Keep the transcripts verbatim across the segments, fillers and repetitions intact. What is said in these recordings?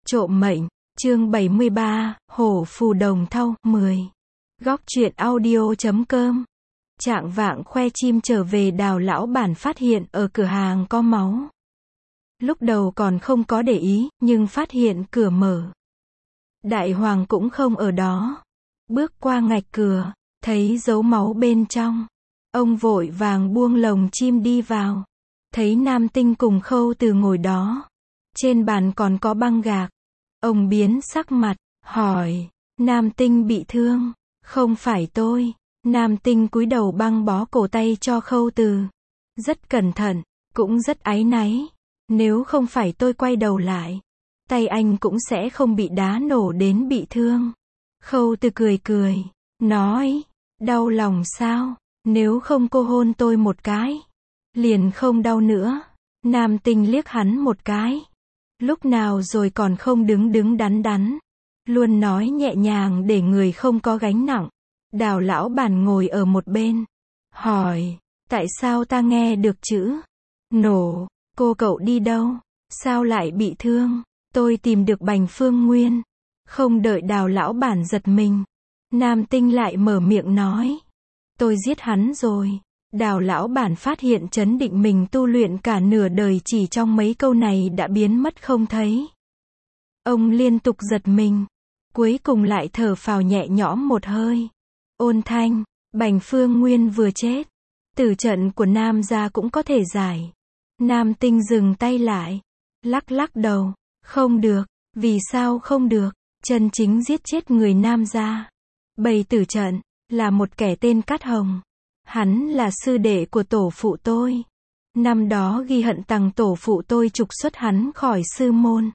Trộm mệnh, chương bảy mươi ba, Hổ phù đồng thau, mười. Góc truyện audio chấm com. Trạng vạng khoe chim trở về, Đào lão bản phát hiện ở cửa hàng có máu. Lúc đầu còn không có để ý, nhưng phát hiện cửa mở. Đại hoàng cũng không ở đó. Bước qua ngạch cửa, thấy dấu máu bên trong. Ông vội vàng buông lồng chim đi vào. Thấy Nam Tinh cùng Khâu Từ ngồi đó. Trên bàn còn có băng gạc. Ông biến sắc mặt, hỏi, Nam Tinh bị thương? Không phải tôi. Nam Tinh cúi đầu băng bó cổ tay cho Khâu Từ. Rất cẩn thận, cũng rất áy náy. Nếu không phải tôi quay đầu lại, tay anh cũng sẽ không bị đá nổ đến bị thương. Khâu Từ cười cười, nói, đau lòng sao? Nếu không cô hôn tôi một cái, liền không đau nữa. Nam Tinh liếc hắn một cái. Lúc nào rồi còn không đứng đứng đắn đắn. Luôn nói nhẹ nhàng để người không có gánh nặng. Đào lão bản ngồi ở một bên. Hỏi, tại sao ta nghe được chữ nổ? Cô cậu đi đâu? Sao lại bị thương? Tôi tìm được Bành Phương Nguyên. Không đợi đào lão bản giật mình, Nam Tinh lại mở miệng nói, tôi giết hắn rồi. Đào lão bản phát hiện trấn định mình tu luyện cả nửa đời chỉ trong mấy câu này đã biến mất không thấy. Ông liên tục giật mình, cuối cùng lại thở phào nhẹ nhõm một hơi. Ôn thanh, Bành Phương Nguyên vừa chết, tử trận của Nam gia cũng có thể giải. Nam Tinh dừng tay lại, lắc lắc đầu, không được. Vì sao không được? Chân chính giết chết người Nam gia, bày tử trận, là một kẻ tên Cát Hồng. Hắn là sư đệ của tổ phụ tôi. Năm đó ghi hận tằng tổ phụ tôi trục xuất hắn khỏi sư môn.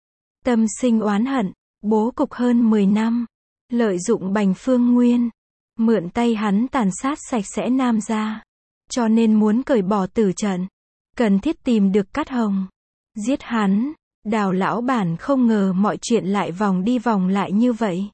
Tâm sinh oán hận, bố cục hơn mười năm. Lợi dụng Bành Phương Nguyên, mượn tay hắn tàn sát sạch sẽ Nam gia. Cho nên muốn cởi bỏ tử trận, cần thiết tìm được Cát Hồng, giết hắn. Đào lão bản không ngờ mọi chuyện lại vòng đi vòng lại như vậy.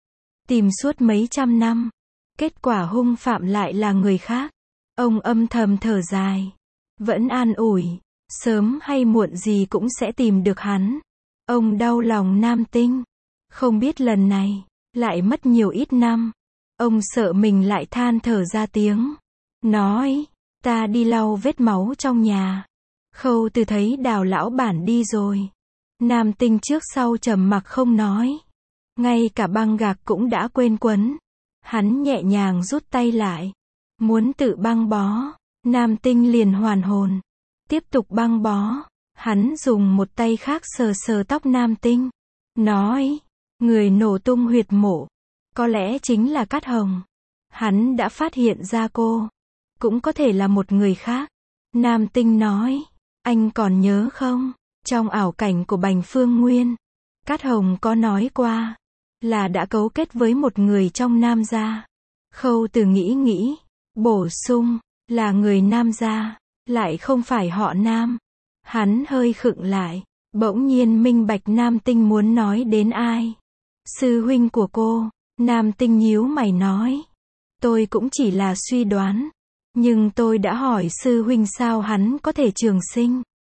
Tìm suốt mấy trăm năm, kết quả hung phạm lại là người khác. Ông âm thầm thở dài, vẫn an ủi, sớm hay muộn gì cũng sẽ tìm được hắn. Ông đau lòng Nam Tinh, không biết lần này lại mất nhiều ít năm. Ông sợ mình lại than thở ra tiếng, nói, ta đi lau vết máu trong nhà. Khâu Từ thấy đào lão bản đi rồi, Nam Tinh trước sau trầm mặc không nói. Ngay cả băng gạc cũng đã quên quấn. Hắn nhẹ nhàng rút tay lại, muốn tự băng bó. Nam Tinh liền hoàn hồn, tiếp tục băng bó. Hắn dùng một tay khác sờ sờ tóc Nam Tinh, nói, người nổ tung huyệt mộ, có lẽ chính là Cát Hồng. Hắn đã phát hiện ra cô, cũng có thể là một người khác. Nam Tinh nói, anh còn nhớ không? Trong ảo cảnh của Bành Phương Nguyên, Cát Hồng có nói qua, là đã cấu kết với một người trong Nam gia. Khâu Từ nghĩ nghĩ, bổ sung, là người Nam gia, lại không phải họ Nam. Hắn hơi khựng lại, bỗng nhiên minh bạch Nam Tinh muốn nói đến ai. Sư huynh của cô. Nam Tinh nhíu mày nói, tôi cũng chỉ là suy đoán, nhưng tôi đã hỏi sư huynh sao hắn có thể trường sinh.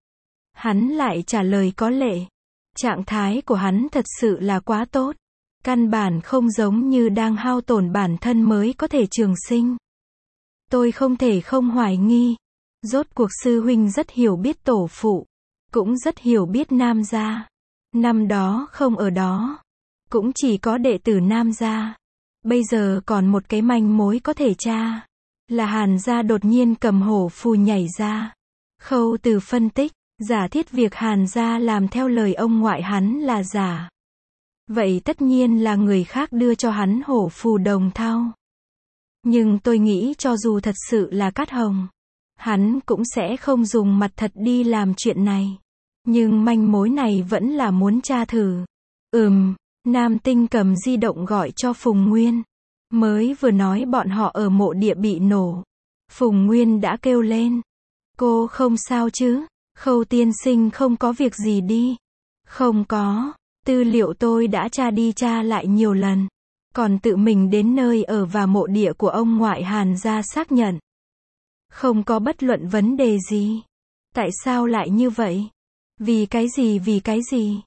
Hắn lại trả lời có lệ. Trạng thái của hắn thật sự là quá tốt. Căn bản không giống như đang hao tổn bản thân mới có thể trường sinh. Tôi không thể không hoài nghi. Rốt cuộc sư huynh rất hiểu biết tổ phụ, cũng rất hiểu biết Nam gia. Năm đó không ở đó, cũng chỉ có đệ tử Nam gia. Bây giờ còn một cái manh mối có thể tra, là Hàn gia đột nhiên cầm hổ phù nhảy ra. Khâu Từ phân tích, giả thiết việc Hàn gia làm theo lời ông ngoại hắn là giả. Vậy tất nhiên là người khác đưa cho hắn hổ phù đồng thau. Nhưng tôi nghĩ cho dù thật sự là Cát Hồng, hắn cũng sẽ không dùng mặt thật đi làm chuyện này. Nhưng manh mối này vẫn là muốn tra thử. Ừm, Nam Tinh cầm di động gọi cho Phùng Nguyên. Mới vừa nói bọn họ ở mộ địa bị nổ. Phùng Nguyên đã kêu lên, cô không sao chứ? Khâu tiên sinh không có việc gì đi. Không có, tư liệu tôi đã tra đi tra lại nhiều lần. Còn tự mình đến nơi ở và mộ địa của ông ngoại Hàn gia xác nhận. Không có bất luận vấn đề gì. Tại sao lại như vậy? Vì cái gì vì cái gì?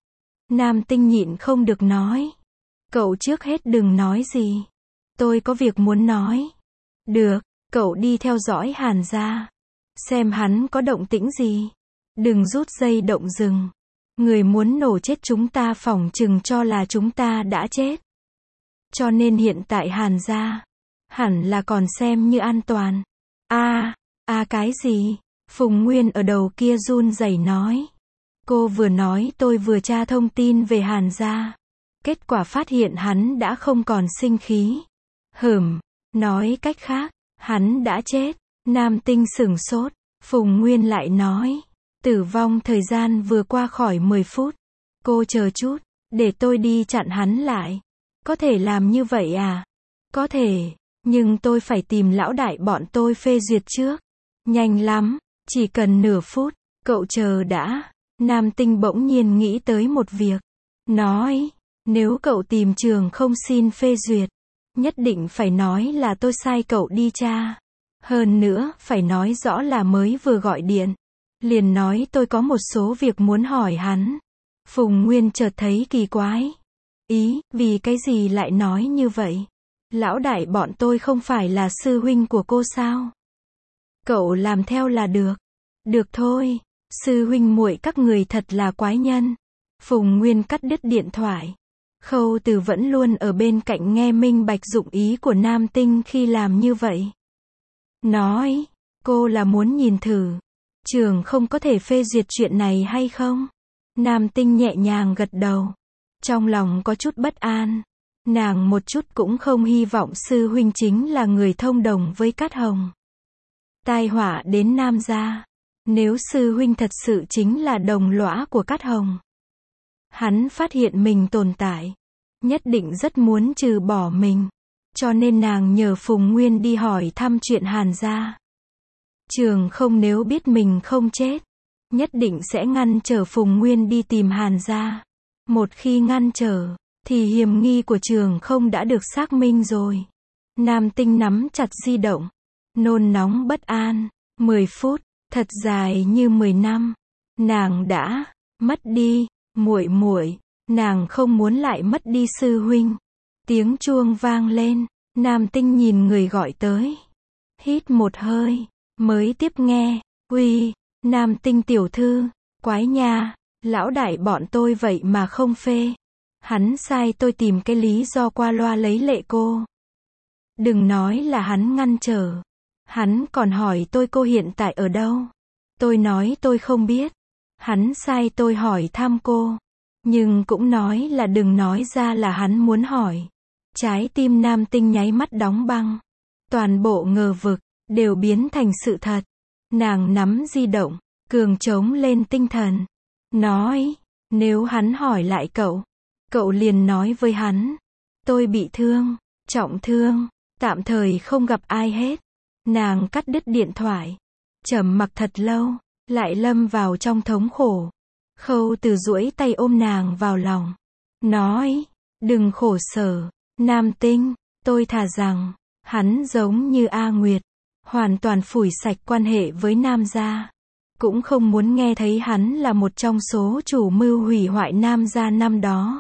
Nam Tinh nhịn không được nói. Cậu trước hết đừng nói gì. Tôi có việc muốn nói. Được, cậu đi theo dõi Hàn gia. Xem hắn có động tĩnh gì. Đừng rút dây động rừng. Người muốn nổ chết chúng ta phỏng chừng cho là chúng ta đã chết. Cho nên hiện tại Hàn gia hẳn là còn xem như an toàn. A, à, a à cái gì? Phùng Nguyên ở đầu kia run rẩy nói. Cô vừa nói tôi vừa tra thông tin về Hàn gia. Kết quả phát hiện hắn đã không còn sinh khí. Hửm, nói cách khác, hắn đã chết. Nam Tinh sửng sốt. Phùng Nguyên lại nói. Tử vong thời gian vừa qua khỏi mười phút. Cô chờ chút, để tôi đi chặn hắn lại. Có thể làm như vậy à? Có thể, nhưng tôi phải tìm lão đại bọn tôi phê duyệt trước. Nhanh lắm, chỉ cần nửa phút, cậu chờ đã. Nam Tinh bỗng nhiên nghĩ tới một việc. Nói, nếu cậu tìm trường không xin phê duyệt, nhất định phải nói là tôi sai cậu đi tra. Hơn nữa, phải nói rõ là mới vừa gọi điện. Liền nói tôi có một số việc muốn hỏi hắn. Phùng Nguyên chợt thấy kỳ quái. Ý, vì cái gì lại nói như vậy? Lão đại bọn tôi không phải là sư huynh của cô sao? Cậu làm theo là được. Được thôi, sư huynh muội các người thật là quái nhân. Phùng Nguyên cắt đứt điện thoại. Khâu Từ vẫn luôn ở bên cạnh nghe minh bạch dụng ý của Nam Tinh khi làm như vậy. Nói, cô là muốn nhìn thử. Trường không có thể phê duyệt chuyện này hay không? Nam Tinh nhẹ nhàng gật đầu. Trong lòng có chút bất an. Nàng một chút cũng không hy vọng sư huynh chính là người thông đồng với Cát Hồng. Tai họa đến Nam gia. Nếu sư huynh thật sự chính là đồng lõa của Cát Hồng. Hắn phát hiện mình tồn tại. Nhất định rất muốn trừ bỏ mình. Cho nên nàng nhờ Phùng Nguyên đi hỏi thăm chuyện Hàn gia. Trường không nếu biết mình không chết, nhất định sẽ ngăn trở Phùng Nguyên đi tìm Hàn gia. Một khi ngăn trở, thì hiểm nghi của Trường không đã được xác minh rồi. Nam Tinh nắm chặt di động, nôn nóng bất an. Mười phút, thật dài như mười năm. Nàng đã mất đi muội muội, nàng không muốn lại mất đi sư huynh. Tiếng chuông vang lên, Nam Tinh nhìn người gọi tới, hít một hơi, mới tiếp nghe. Uy, Nam Tinh tiểu thư, quái nha, lão đại bọn tôi vậy mà không phê. Hắn sai tôi tìm cái lý do qua loa lấy lệ cô. Đừng nói là hắn ngăn trở. Hắn còn hỏi tôi cô hiện tại ở đâu. Tôi nói tôi không biết. Hắn sai tôi hỏi thăm cô. Nhưng cũng nói là đừng nói ra là hắn muốn hỏi. Trái tim Nam Tinh nháy mắt đóng băng. Toàn bộ ngờ vực đều biến thành sự thật. Nàng nắm di động, cường trống lên tinh thần. Nói, nếu hắn hỏi lại cậu, cậu liền nói với hắn. Tôi bị thương, trọng thương, tạm thời không gặp ai hết. Nàng cắt đứt điện thoại. Trầm mặc thật lâu, lại lâm vào trong thống khổ. Khâu Từ duỗi tay ôm nàng vào lòng. Nói, đừng khổ sở, Nam Tinh, tôi thà rằng, hắn giống như A Nguyệt. Hoàn toàn phủi sạch quan hệ với Nam gia. Cũng không muốn nghe thấy hắn là một trong số chủ mưu hủy hoại Nam gia năm đó.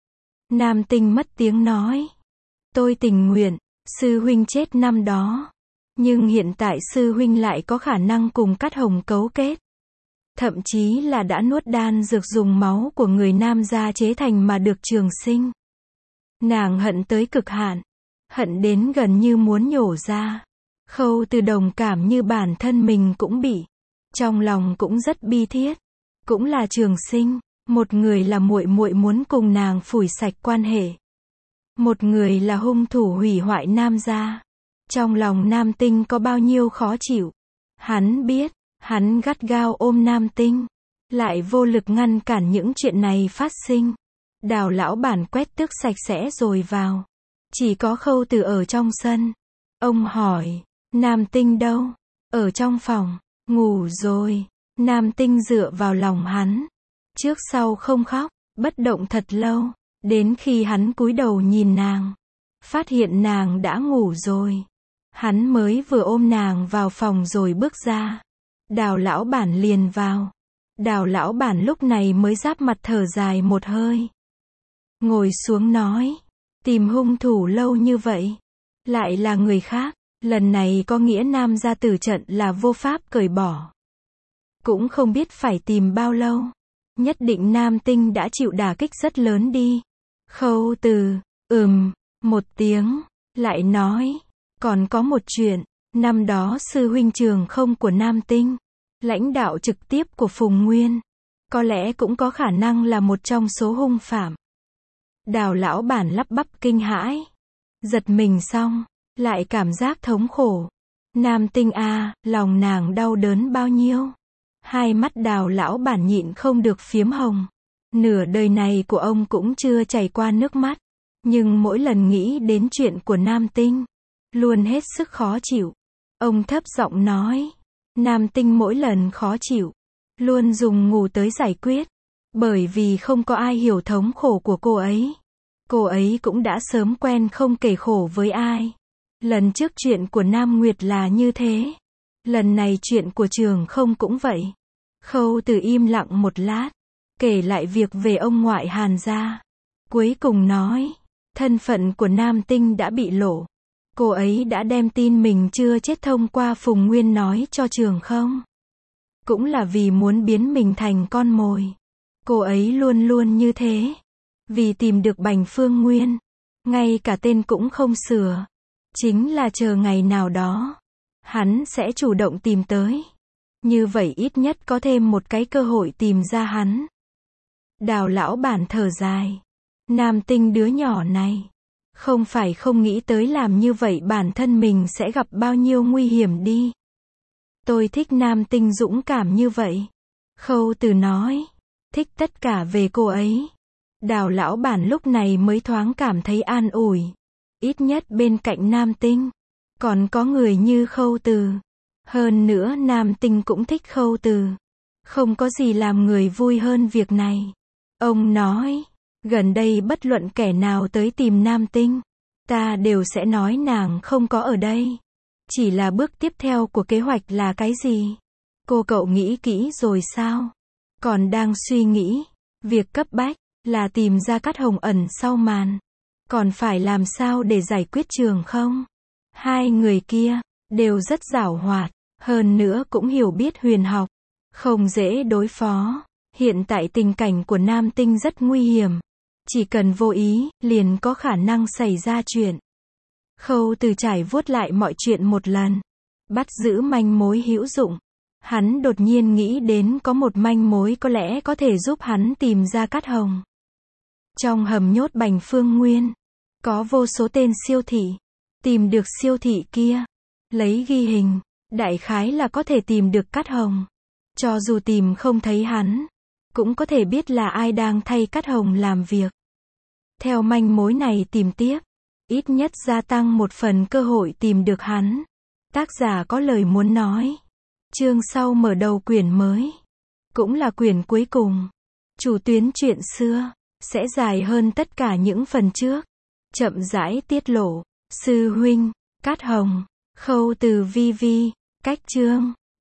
Nam Tinh mất tiếng nói. Tôi tình nguyện, sư huynh chết năm đó. Nhưng hiện tại sư huynh lại có khả năng cùng Cát Hồng cấu kết. Thậm chí là đã nuốt đan dược dùng máu của người Nam gia chế thành mà được trường sinh. Nàng hận tới cực hạn. Hận đến gần như muốn nhổ ra. Khâu Từ đồng cảm như bản thân mình cũng bị. Trong lòng cũng rất bi thiết. Cũng là trường sinh. Một người là muội muội muốn cùng nàng phủi sạch quan hệ. Một người là hung thủ hủy hoại Nam gia. Trong lòng Nam Tinh có bao nhiêu khó chịu. Hắn biết, hắn gắt gao ôm Nam Tinh. Lại vô lực ngăn cản những chuyện này phát sinh. Đào lão bản quét tước sạch sẽ rồi vào. Chỉ có Khâu Từ ở trong sân. Ông hỏi, Nam Tinh đâu? Ở trong phòng, ngủ rồi. Nam Tinh dựa vào lòng hắn. Trước sau không khóc, bất động thật lâu. Đến khi hắn cúi đầu nhìn nàng. Phát hiện nàng đã ngủ rồi. Hắn mới vừa ôm nàng vào phòng rồi bước ra. Đào lão bản liền vào. Đào lão bản lúc này mới giáp mặt thở dài một hơi. Ngồi xuống nói, tìm hung thủ lâu như vậy, lại là người khác, lần này có nghĩa Nam gia tử trận là vô pháp cởi bỏ. Cũng không biết phải tìm bao lâu, nhất định Nam Tinh đã chịu đả kích rất lớn đi. Khâu Từ, ừm, một tiếng, lại nói, còn có một chuyện, năm đó sư huynh Trường Không của Nam Tinh, lãnh đạo trực tiếp của Phùng Nguyên, có lẽ cũng có khả năng là một trong số hung phạm. Đào lão bản lắp bắp kinh hãi, giật mình xong, lại cảm giác thống khổ. Nam Tinh a, lòng nàng đau đớn bao nhiêu. Hai mắt Đào lão bản nhịn không được phiếm hồng. Nửa đời này của ông cũng chưa chảy qua nước mắt, nhưng mỗi lần nghĩ đến chuyện của Nam Tinh, luôn hết sức khó chịu. Ông thấp giọng nói, Nam Tinh mỗi lần khó chịu, luôn dùng ngủ tới giải quyết, bởi vì không có ai hiểu thống khổ của cô ấy. Cô ấy cũng đã sớm quen không kể khổ với ai. Lần trước chuyện của Nam Nguyệt là như thế, lần này chuyện của Trường Không cũng vậy. Khâu Từ im lặng một lát, kể lại việc về ông ngoại Hàn gia. Cuối cùng nói, thân phận của Nam Tinh đã bị lộ. Cô ấy đã đem tin mình chưa chết thông qua Phùng Nguyên nói cho Trường Không. Cũng là vì muốn biến mình thành con mồi. Cô ấy luôn luôn như thế. Vì tìm được Bành Phương Nguyên, ngay cả tên cũng không sửa. Chính là chờ ngày nào đó, hắn sẽ chủ động tìm tới. Như vậy ít nhất có thêm một cái cơ hội tìm ra hắn. Đào lão bản thở dài. Nam Tinh đứa nhỏ này, không phải không nghĩ tới làm như vậy bản thân mình sẽ gặp bao nhiêu nguy hiểm đi. Tôi thích Nam Tinh dũng cảm như vậy. Khâu Từ nói, thích tất cả về cô ấy. Đào lão bản lúc này mới thoáng cảm thấy an ủi. Ít nhất bên cạnh Nam Tinh, còn có người như Khâu Từ. Hơn nữa Nam Tinh cũng thích Khâu Từ. Không có gì làm người vui hơn việc này. Ông nói, gần đây bất luận kẻ nào tới tìm Nam Tinh, ta đều sẽ nói nàng không có ở đây. Chỉ là bước tiếp theo của kế hoạch là cái gì? Cô cậu nghĩ kỹ rồi sao? Còn đang suy nghĩ, việc cấp bách là tìm ra Cát Hồng ẩn sau màn. Còn phải làm sao để giải quyết Trường Không? Hai người kia đều rất giảo hoạt, hơn nữa cũng hiểu biết huyền học, không dễ đối phó. Hiện tại tình cảnh của Nam Tinh rất nguy hiểm, chỉ cần vô ý, liền có khả năng xảy ra chuyện. Khâu Từ trải vuốt lại mọi chuyện một lần, bắt giữ manh mối hữu dụng. Hắn đột nhiên nghĩ đến có một manh mối có lẽ có thể giúp hắn tìm ra Cát Hồng. Trong hầm nhốt Bành Phương Nguyên, có vô số tên siêu thị. Tìm được siêu thị kia, lấy ghi hình, đại khái là có thể tìm được Cát Hồng. Cho dù tìm không thấy hắn, cũng có thể biết là ai đang thay Cát Hồng làm việc. Theo manh mối này tìm tiếp, ít nhất gia tăng một phần cơ hội tìm được hắn. Tác giả có lời muốn nói. Chương sau mở đầu quyển mới, cũng là quyển cuối cùng. Chủ tuyến chuyện xưa sẽ dài hơn tất cả những phần trước. Chậm rãi tiết lộ, sư huynh, Cát Hồng, Khâu Từ vi vi, cách chương.